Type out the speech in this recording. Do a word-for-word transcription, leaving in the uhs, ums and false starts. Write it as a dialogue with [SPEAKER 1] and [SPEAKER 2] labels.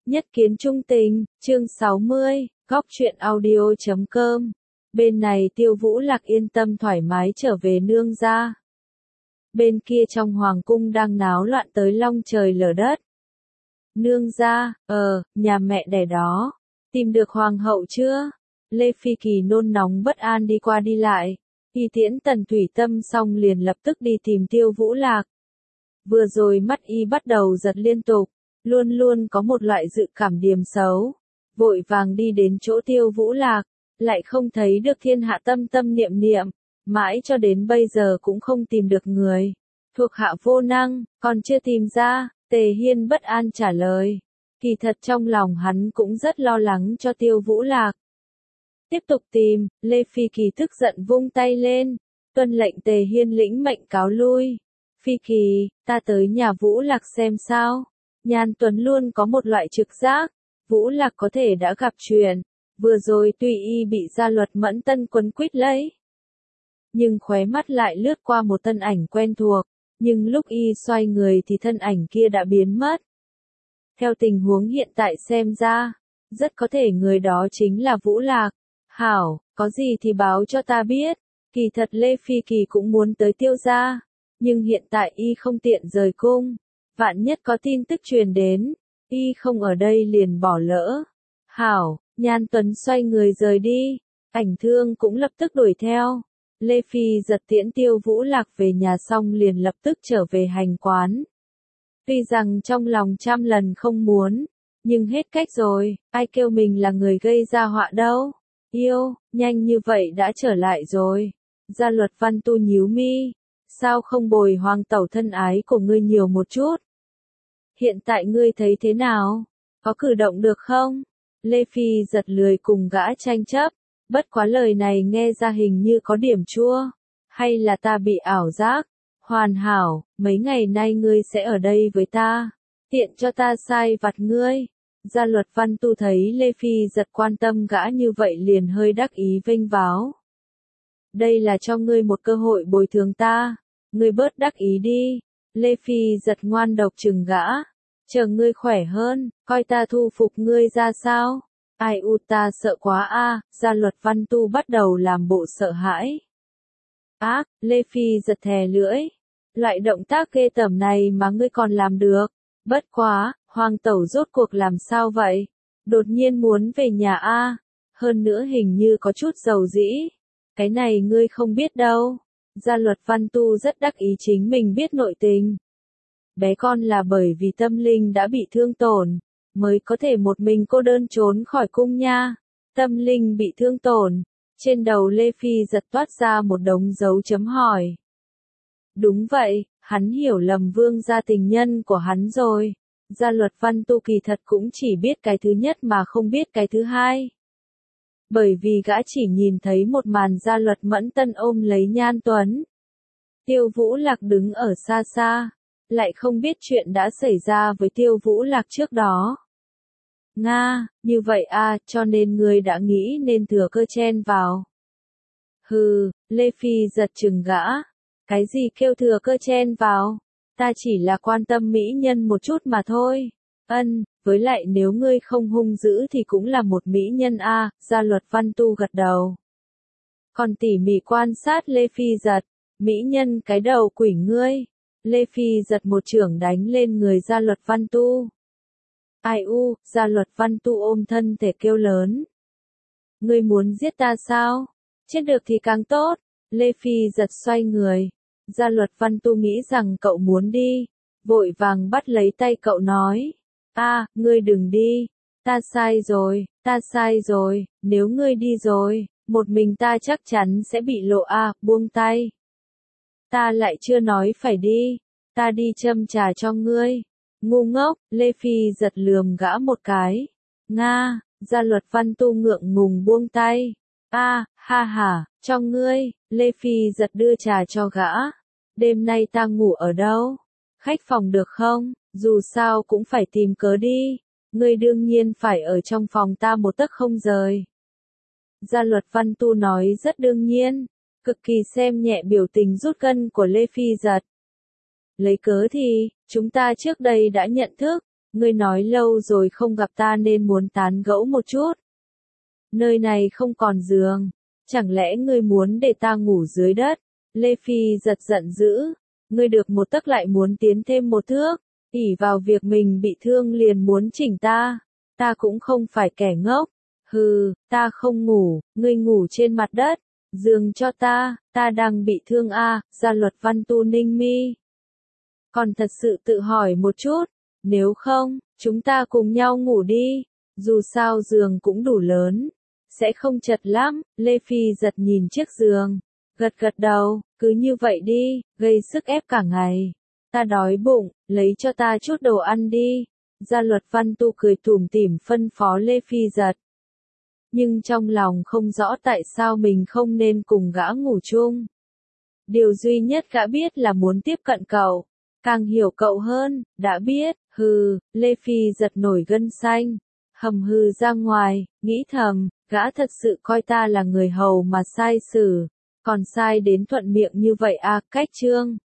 [SPEAKER 1] Nhất kiến trung tình, chương sáu mươi, góc truyện audio chấm com. Bên này Tiêu Vũ Lạc yên tâm thoải mái trở về nương gia. Bên kia trong hoàng cung đang náo loạn tới long trời lở đất. Nương gia, ờ, nhà mẹ đẻ đó, tìm được hoàng hậu chưa? Lê Phi Kỳ nôn nóng bất an đi qua đi lại. Y tiễn Tần Thủy Tâm xong liền lập tức đi tìm Tiêu Vũ Lạc. Vừa rồi mắt y bắt đầu giật liên tục, luôn luôn có một loại dự cảm điềm xấu. Vội vàng đi đến chỗ Tiêu Vũ Lạc, lại không thấy được thiên hạ tâm tâm niệm niệm, mãi cho đến bây giờ cũng không tìm được người. Thuộc hạ vô năng, còn chưa tìm ra, Tề Hiên bất an trả lời. Kỳ thật trong lòng hắn cũng rất lo lắng cho Tiêu Vũ Lạc. Tiếp tục tìm, Lê Phi Kỳ tức giận vung tay lên, tuân lệnh Tề Hiên lĩnh mệnh cáo lui. Phi Kỳ, ta tới nhà Vũ Lạc xem sao. Nhan Tuấn luôn có một loại trực giác, Vũ Lạc có thể đã gặp chuyện, vừa rồi tuy y bị gia luật Mẫn Tân quấn quýt lấy. Nhưng khóe mắt lại lướt qua một thân ảnh quen thuộc, nhưng lúc y xoay người thì thân ảnh kia đã biến mất. Theo tình huống hiện tại xem ra, rất có thể người đó chính là Vũ Lạc. Hảo, có gì thì báo cho ta biết. Kỳ thật Lê Phi Kỳ cũng muốn tới Tiêu gia, nhưng hiện tại y không tiện rời cung. Vạn nhất có tin tức truyền đến, y không ở đây liền bỏ lỡ. Hảo, Nhan Tuấn xoay người rời đi, Ảnh Thương cũng lập tức đuổi theo. Lê Phi giật tiễn Tiêu Vũ Lạc về nhà xong liền lập tức trở về hành quán. Tuy rằng trong lòng trăm lần không muốn, nhưng hết cách rồi, ai kêu mình là người gây ra họa đâu. Yêu, nhanh như vậy đã trở lại rồi. Gia luật Văn Tu nhíu mi, sao không bồi hoàng tẩu thân ái của ngươi nhiều một chút? Hiện tại ngươi thấy thế nào? Có cử động được không? Lê Phi giật lười cùng gã tranh chấp, bất quá lời này nghe ra hình như có điểm chua. Hay là ta bị ảo giác? Hoàn hảo, mấy ngày nay ngươi sẽ ở đây với ta, tiện cho ta sai vặt ngươi. Gia luật Văn Tu thấy Lê Phi giật quan tâm gã như vậy liền hơi đắc ý vênh váo. Đây là cho ngươi một cơ hội bồi thường ta, ngươi bớt đắc ý đi. Lê Phi giật ngoan độc chừng gã, chờ ngươi khỏe hơn, coi ta thu phục ngươi ra sao. Ai u ta sợ quá a. Gia luật Văn Tu bắt đầu làm bộ sợ hãi. Ác, Lê Phi giật thè lưỡi, loại động tác ghê tởm này mà ngươi còn làm được. Bất quá, hoàng tẩu rốt cuộc làm sao vậy? Đột nhiên muốn về nhà a, hơn nữa hình như có chút dầu dĩ. Cái này ngươi không biết đâu. Gia luật Văn Tu rất đắc ý chính mình biết nội tình. Bé con là bởi vì tâm linh đã bị thương tổn, mới có thể một mình cô đơn trốn khỏi cung nha. Tâm linh bị thương tổn, trên đầu Lê Phi giật toát ra một đống dấu chấm hỏi. Đúng vậy, hắn hiểu lầm vương gia tình nhân của hắn rồi. Gia luật Văn Tu kỳ thật cũng chỉ biết cái thứ nhất mà không biết cái thứ hai. Bởi vì gã chỉ nhìn thấy một màn gia luật Mẫn Tân ôm lấy Nhan Tuấn. Tiêu Vũ Lạc đứng ở xa xa, lại không biết chuyện đã xảy ra với Tiêu Vũ Lạc trước đó. Nga, như vậy à, cho nên ngươi đã nghĩ nên thừa cơ chen vào. Hừ, Lê Phi giật chừng gã. Cái gì kêu thừa cơ chen vào? Ta chỉ là quan tâm mỹ nhân một chút mà thôi. Ân, với lại nếu ngươi không hung dữ thì cũng là một mỹ nhân a. À, Gia luật Văn Tu gật đầu. Còn tỉ mỉ quan sát Lê Phi giật, mỹ nhân cái đầu quỷ ngươi. Lê Phi giật một chưởng đánh lên người Gia luật Văn Tu. Ai u, Gia luật Văn Tu ôm thân thể kêu lớn. Ngươi muốn giết ta sao? Chết được thì càng tốt. Lê Phi giật xoay người. Gia luật Văn Tu nghĩ rằng cậu muốn đi, vội vàng bắt lấy tay cậu nói. A, à, ngươi đừng đi, ta sai rồi, ta sai rồi, nếu ngươi đi rồi, một mình ta chắc chắn sẽ bị lộ a. À, buông tay. Ta lại chưa nói phải đi, ta đi châm trà cho ngươi. Ngu ngốc, Lê Phi giật lườm gã một cái. Nga, Gia luật Văn Tu ngượng ngùng buông tay. A, à, ha ha, cho ngươi. Lê Phi giật đưa trà cho gã. Đêm nay ta ngủ ở đâu? Khách phòng được không? Dù sao cũng phải tìm cớ đi. Ngươi đương nhiên phải ở trong phòng ta một tấc không rời. Gia luật Văn Tu nói rất đương nhiên, cực kỳ xem nhẹ biểu tình rút gân của Lê Phi giật. Lấy cớ thì, chúng ta trước đây đã nhận thức, ngươi nói lâu rồi không gặp ta nên muốn tán gẫu một chút. Nơi này không còn giường, chẳng lẽ ngươi muốn để ta ngủ dưới đất? Lê Phi giật giận dữ, ngươi được một tấc lại muốn tiến thêm một thước, ỷ vào việc mình bị thương liền muốn chỉnh ta, ta cũng không phải kẻ ngốc. Hừ, ta không ngủ, ngươi ngủ trên mặt đất, giường cho ta, ta đang bị thương a, à, Gia Luật Văn Tu ninh mi. Còn thật sự tự hỏi một chút, nếu không, chúng ta cùng nhau ngủ đi, dù sao giường cũng đủ lớn, sẽ không chật lắm. Lê Phi giật nhìn chiếc giường, gật gật đầu, cứ như vậy đi, gây sức ép cả ngày. Ta đói bụng, lấy cho ta chút đồ ăn đi. Gia Luật Văn Tu cười tủm tỉm phân phó Lê Phi giật. Nhưng trong lòng không rõ tại sao mình không nên cùng gã ngủ chung. Điều duy nhất gã biết là muốn tiếp cận cậu, càng hiểu cậu hơn, đã biết, hừ, Lê Phi giật nổi gân xanh, hầm hừ ra ngoài, nghĩ thầm, gã thật sự coi ta là người hầu mà sai xử, còn sai đến thuận miệng như vậy à, cách trương.